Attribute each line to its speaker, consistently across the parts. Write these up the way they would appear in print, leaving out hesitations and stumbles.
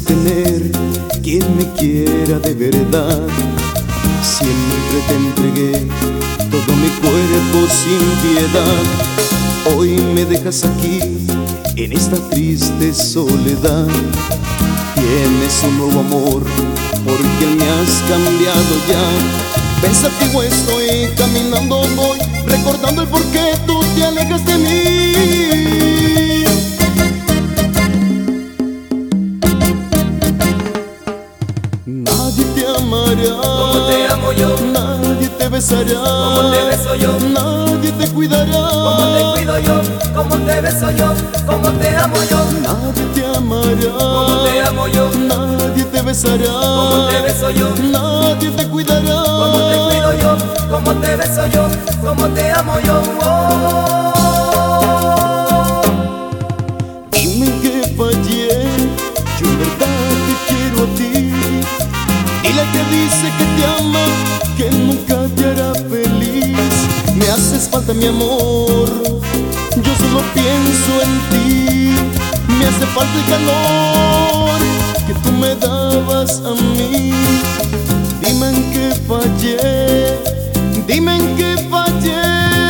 Speaker 1: tener quien me quiera de verdad. Siempre te entregué todo mi cuerpo sin piedad. Hoy me dejas aquí en esta triste soledad. Tienes un nuevo amor porque me has cambiado ya. Pensativo estoy, caminando voy, recordando el por qué tú te alejas de mí. Nadie te amará
Speaker 2: como te amo yo,
Speaker 1: nadie te besará
Speaker 2: como te beso yo,
Speaker 1: nadie te cuidará
Speaker 2: como te cuido yo, como te beso yo, como te amo yo.
Speaker 1: Nadie te amará
Speaker 2: Como te amo yo,
Speaker 1: nadie te besará
Speaker 2: como te beso yo,
Speaker 1: nadie te cuidará
Speaker 2: como te cuido yo, como te beso yo, como te amo yo.
Speaker 1: Dime que fallé, yo en verdad te quiero a ti. Dile que dice que te ama, que nunca te hará feliz. Me haces falta mi amor, yo solo pienso en ti. Me hace falta el calor que tú me dabas a mí. Dime en qué fallé, dime en qué fallé.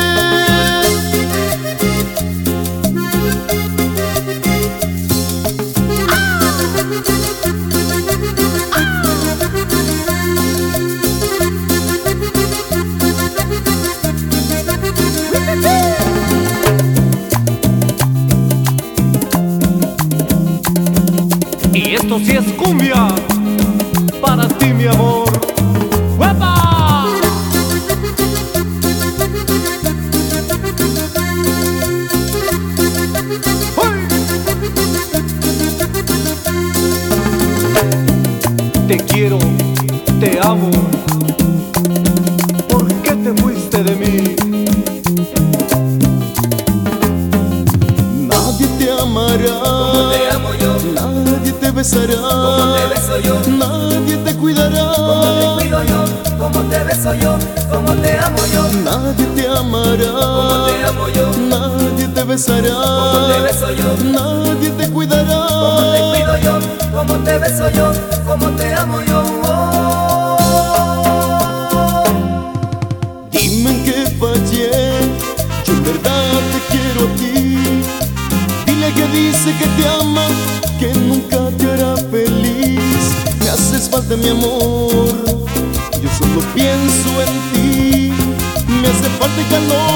Speaker 3: Y esto sí es cumbia para ti, mi amor. ¡Guapa! ¡Uy! Te quiero, te amo. ¿Por qué te fuiste de mí?
Speaker 1: Nadie te amará,
Speaker 2: Como te amo yo,
Speaker 1: nadie te besará,
Speaker 2: como te beso yo,
Speaker 1: nadie te cuidará,
Speaker 2: como te cuido yo, como te beso yo, como te amo yo.
Speaker 1: nadie te amará,
Speaker 2: Como te amo yo,
Speaker 1: nadie te besará,
Speaker 2: como te beso yo,
Speaker 1: nadie te cuidará,
Speaker 2: como te cuido yo, como te beso yo, como te amo yo.
Speaker 1: Dime en qué fallé, yo en verdad te quiero a ti. Dile que dice que te ama, que nunca te hará feliz. Me haces falta mi amor, yo solo pienso en ti. Me hace falta el calor